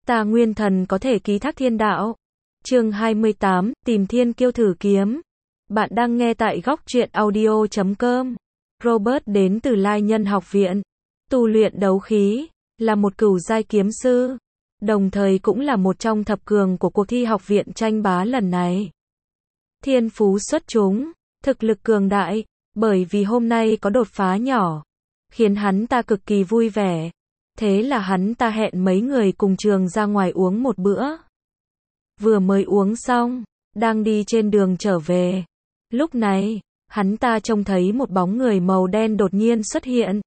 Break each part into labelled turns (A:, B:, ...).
A: Ta nguyên thần có thể ký thác thiên đạo. Chương 28, tìm thiên kiêu thử kiếm. Bạn đang nghe tại góc truyện audio.com. Robert đến từ Lai Nhân học viện, tu luyện đấu khí, là một cửu giai kiếm sư, đồng thời cũng là một trong thập cường của cuộc thi học viện tranh bá lần này. Thiên phú xuất chúng, thực lực cường đại, bởi vì hôm nay có đột phá nhỏ, khiến hắn ta cực kỳ vui vẻ. Thế là hắn ta hẹn mấy người cùng trường ra ngoài uống một bữa. Vừa mới uống xong, đang đi trên đường trở về. Lúc này, hắn ta trông thấy một bóng người màu đen đột nhiên xuất hiện.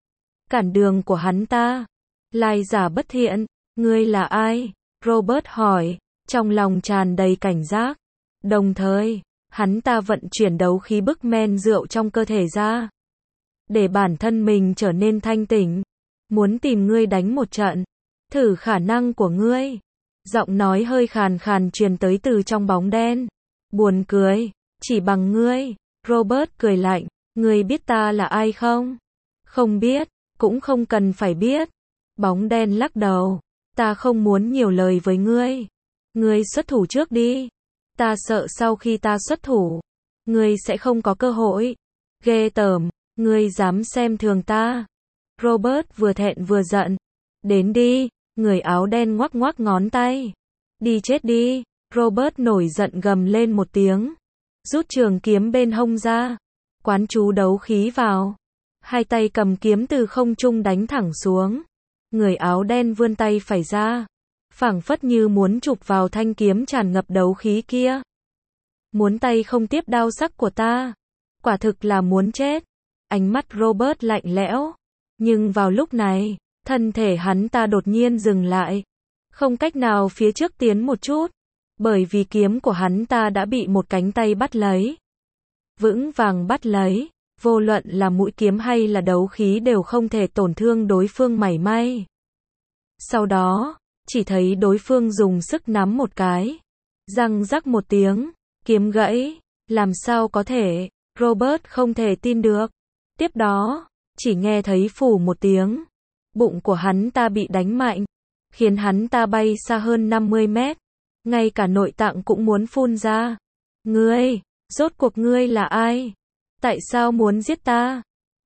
A: Cản đường của hắn ta. Lai giả bất thiện, ngươi là ai? Robert hỏi, trong lòng tràn đầy cảnh giác. Đồng thời, hắn ta vận chuyển đấu khí bức men rượu trong cơ thể ra, để bản thân mình trở nên thanh tỉnh. Muốn tìm ngươi đánh một trận, thử khả năng của ngươi. Giọng nói hơi khàn khàn truyền tới từ trong bóng đen. Buồn cười, chỉ bằng ngươi. Robert cười lạnh, ngươi biết ta là ai không? Không biết, cũng không cần phải biết. Bóng đen lắc đầu, ta không muốn nhiều lời với ngươi. Ngươi xuất thủ trước đi. Ta sợ sau khi ta xuất thủ, ngươi sẽ không có cơ hội. Ghê tởm, ngươi dám xem thường ta. Robert vừa thẹn vừa giận. Đến đi, người áo đen ngoắc ngoắc ngón tay. Đi chết đi. Robert nổi giận gầm lên một tiếng, rút trường kiếm bên hông ra, quán chú đấu khí vào. Hai tay cầm kiếm từ không trung đánh thẳng xuống. Người áo đen vươn tay phải ra, phảng phất như muốn chụp vào thanh kiếm tràn ngập đấu khí kia. Muốn tay không tiếp đao sắc của ta, quả thực là muốn chết. Ánh mắt Robert lạnh lẽo. Nhưng vào lúc này, thân thể hắn ta đột nhiên dừng lại, không cách nào phía trước tiến một chút, bởi vì kiếm của hắn ta đã bị một cánh tay bắt lấy. Vững vàng bắt lấy, vô luận là mũi kiếm hay là đấu khí đều không thể tổn thương đối phương mảy may. Sau đó, chỉ thấy đối phương dùng sức nắm một cái, răng rắc một tiếng, kiếm gãy. Làm sao có thể? Robert không thể tin được. Tiếp đó, chỉ nghe thấy phù một tiếng, bụng của hắn ta bị đánh mạnh, khiến hắn ta bay xa hơn 50 mét, ngay cả nội tạng cũng muốn phun ra. Ngươi, rốt cuộc ngươi là ai? Tại sao muốn giết ta?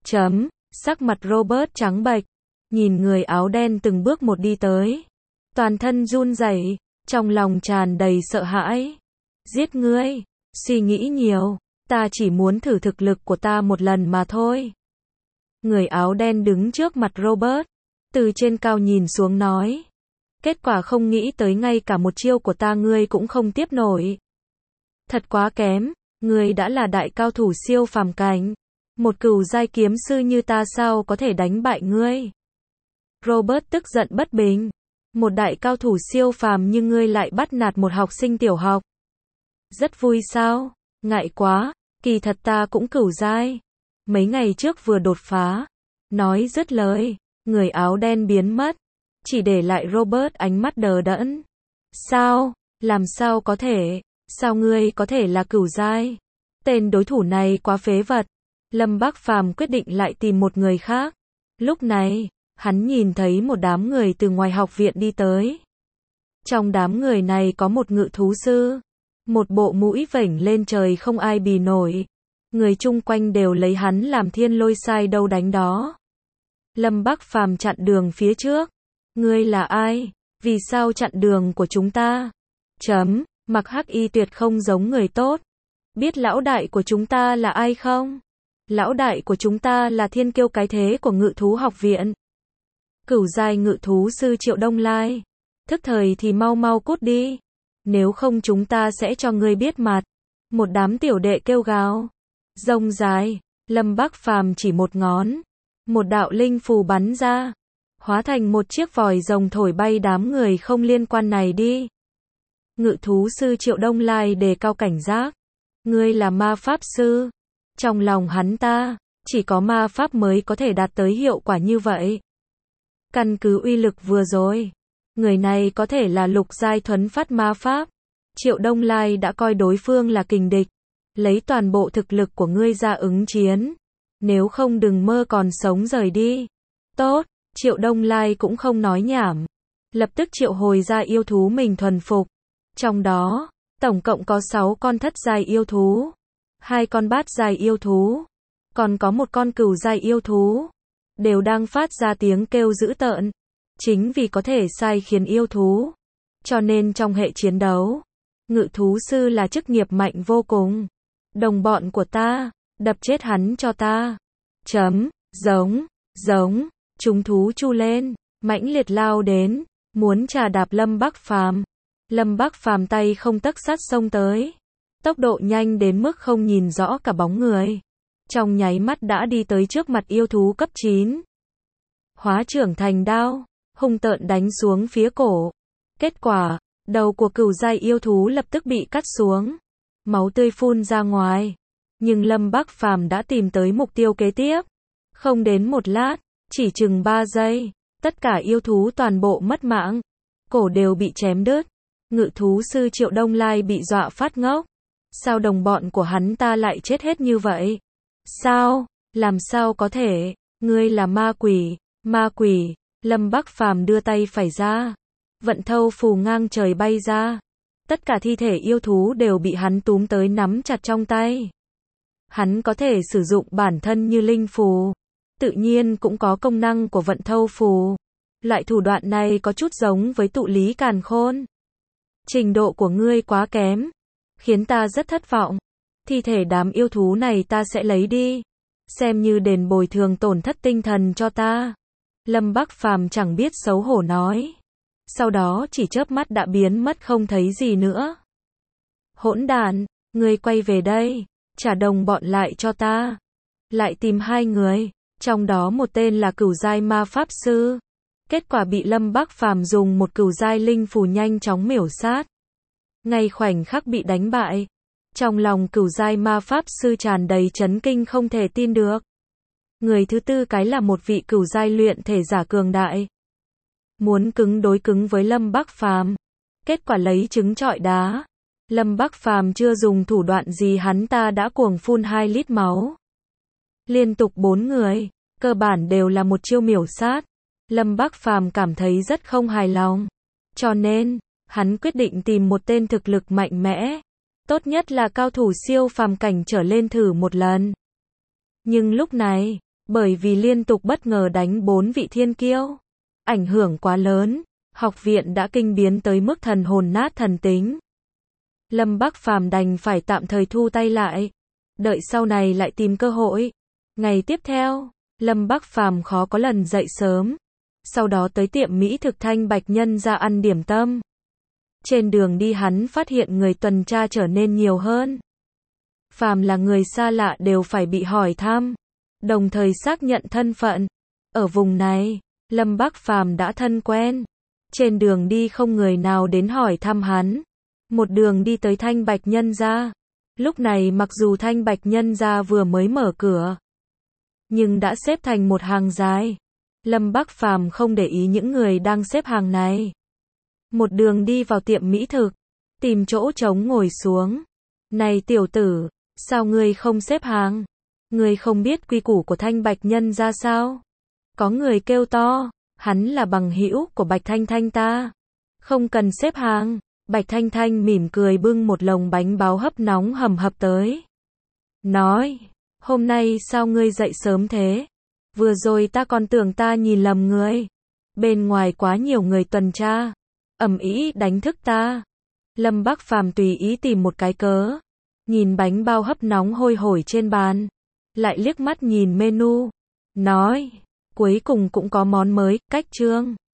A: Sắc mặt Robert trắng bệch, nhìn người áo đen từng bước một đi tới, toàn thân run rẩy, trong lòng tràn đầy sợ hãi. Giết ngươi? Suy nghĩ nhiều, ta chỉ muốn thử thực lực của ta một lần mà thôi. Người áo đen đứng trước mặt Robert, từ trên cao nhìn xuống nói. Kết quả không nghĩ tới ngay cả một chiêu của ta ngươi cũng không tiếp nổi. Thật quá kém, ngươi đã là đại cao thủ siêu phàm cảnh. Một cửu giai kiếm sư như ta sao có thể đánh bại ngươi? Robert tức giận bất bình. Một đại cao thủ siêu phàm như ngươi lại bắt nạt một học sinh tiểu học. Rất vui sao? Ngại quá, kỳ thật ta cũng cửu giai. Mấy ngày trước vừa đột phá. Nói dứt lời, người áo đen biến mất, chỉ để lại Robert ánh mắt đờ đẫn. Sao? Làm sao có thể? Sao ngươi có thể là cửu giai? Tên đối thủ này quá phế vật. Lâm Bác Phàm quyết định lại tìm một người khác. Lúc này, hắn nhìn thấy một đám người từ ngoài học viện đi tới. Trong đám người này có một ngự thú sư, một bộ mũi vểnh lên trời không ai bì nổi. Người chung quanh đều lấy hắn làm thiên lôi sai đâu đánh đó. Lâm Bác Phàm chặn đường phía trước. Ngươi là ai? Vì sao chặn đường của chúng ta? Mặc hắc y tuyệt không giống người tốt. Biết lão đại của chúng ta là ai không? Lão đại của chúng ta là thiên kiêu cái thế của ngự thú học viện. Cửu giai ngự thú sư Triệu Đông Lai. Thức thời thì mau mau cút đi. Nếu không chúng ta sẽ cho ngươi biết mặt. Một đám tiểu đệ kêu gào. Rông dài, Lâm Bác Phàm chỉ một ngón. Một đạo linh phù bắn ra, hóa thành một chiếc vòi rồng thổi bay đám người không liên quan này đi. Ngự thú sư Triệu Đông Lai đề cao cảnh giác. Ngươi là ma pháp sư. Trong lòng hắn ta, chỉ có ma pháp mới có thể đạt tới hiệu quả như vậy. Căn cứ uy lực vừa rồi, người này có thể là lục giai thuấn phát ma pháp. Triệu Đông Lai đã coi đối phương là kình địch. Lấy toàn bộ thực lực của ngươi ra ứng chiến. Nếu không đừng mơ còn sống rời đi. Tốt, Triệu Đông Lai cũng không nói nhảm. lập tức triệu hồi ra yêu thú mình thuần phục. Trong đó, tổng cộng có 6 con thất giai yêu thú, 2 con bát giai yêu thú, còn có một con cửu giai yêu thú, đều đang phát ra tiếng kêu dữ tợn. Chính vì có thể sai khiến yêu thú, cho nên trong hệ chiến đấu, ngự thú sư là chức nghiệp mạnh vô cùng. Đồng bọn của ta, đập chết hắn cho ta. Giống, chúng thú chu lên, mãnh liệt lao đến, muốn trà đạp Lâm Bắc Phàm. Lâm Bắc Phàm tay không tấc sắt xông tới, tốc độ nhanh đến mức không nhìn rõ cả bóng người. Trong nháy mắt đã đi tới trước mặt yêu thú cấp 9. Hóa trưởng thành đao, hung tợn đánh xuống phía cổ. Kết quả, đầu của cửu giai yêu thú lập tức bị cắt xuống, máu tươi phun ra ngoài. Nhưng Lâm Bắc Phàm đã tìm tới mục tiêu kế tiếp. Không đến một lát, chỉ chừng 3 giây, tất cả yêu thú toàn bộ mất mạng, cổ đều bị chém đứt. Ngự thú sư Triệu Đông Lai bị dọa phát ngốc. Sao đồng bọn của hắn ta lại chết hết như vậy? Sao? Làm sao có thể? Ngươi là ma quỷ, ma quỷ. Lâm Bắc Phàm đưa tay phải ra, vận thâu phù ngang trời bay ra. Tất cả thi thể yêu thú đều bị hắn túm tới nắm chặt trong tay. Hắn có thể sử dụng bản thân như linh phù, tự nhiên cũng có công năng của vận thâu phù. Loại thủ đoạn này có chút giống với tụ lý càn khôn. Trình độ của ngươi quá kém, khiến ta rất thất vọng. Thi thể đám yêu thú này ta sẽ lấy đi, xem như đền bồi thường tổn thất tinh thần cho ta. Lâm Bắc Phàm chẳng biết xấu hổ nói. Sau đó chỉ chớp mắt đã biến mất không thấy gì nữa. Hỗn đản, ngươi quay về đây, trả đồng bọn lại cho ta. Lại tìm 2 người, trong đó một tên là cửu giai ma pháp sư. Kết quả bị Lâm Bắc Phàm dùng một cửu giai linh phù nhanh chóng miểu sát. Ngay khoảnh khắc bị đánh bại, trong lòng cửu giai ma pháp sư tràn đầy chấn kinh không thể tin được. Người thứ tư cái là một vị cửu giai luyện thể giả cường đại, muốn đối cứng với Lâm Bắc Phàm, kết quả lấy trứng trọi đá. Lâm Bắc Phàm chưa dùng thủ đoạn gì hắn ta đã cuồng phun 2 lít máu. Liên tục 4 người, cơ bản đều là một chiêu miểu sát. Lâm Bắc Phàm cảm thấy rất không hài lòng, cho nên hắn quyết định tìm một tên thực lực mạnh mẽ, tốt nhất là cao thủ siêu phàm cảnh trở lên thử một lần. Nhưng lúc này, bởi vì liên tục bất ngờ đánh 4 vị thiên kiêu, ảnh hưởng quá lớn, học viện đã kinh biến tới mức thần hồn nát thần tính. Lâm Bắc Phàm đành phải tạm thời thu tay lại, đợi sau này lại tìm cơ hội. Ngày tiếp theo, Lâm Bắc Phàm khó có lần dậy sớm, sau đó tới tiệm mỹ thực Thanh Bạch Nhân ra ăn điểm tâm. Trên đường đi hắn phát hiện người tuần tra trở nên nhiều hơn. Phàm là người xa lạ đều phải bị hỏi thăm, đồng thời xác nhận thân phận. Ở vùng này, Lâm Bắc Phàm đã thân quen. Trên đường đi không người nào đến hỏi thăm hắn. Một đường đi tới Thanh Bạch Nhân gia. Lúc này mặc dù Thanh Bạch Nhân gia vừa mới mở cửa, nhưng đã xếp thành một hàng dài. Lâm Bắc Phàm không để ý những người đang xếp hàng này. Một đường đi vào tiệm mỹ thực, tìm chỗ trống ngồi xuống. Này tiểu tử, sao ngươi không xếp hàng? Ngươi không biết quy củ của Thanh Bạch Nhân gia sao? Có người kêu to, hắn là bằng hữu của Bạch Thanh Thanh ta. Không cần xếp hàng. Bạch Thanh Thanh mỉm cười bưng một lồng bánh bao hấp nóng hầm hập tới. Nói, hôm nay sao ngươi dậy sớm thế? Vừa rồi ta còn tưởng ta nhìn lầm ngươi. Bên ngoài quá nhiều người tuần tra, ầm ĩ đánh thức ta. Lâm Bắc Phàm tùy ý tìm một cái cớ, nhìn bánh bao hấp nóng hôi hổi trên bàn, lại liếc mắt nhìn menu, nói, cuối cùng cũng có món mới, cách trương.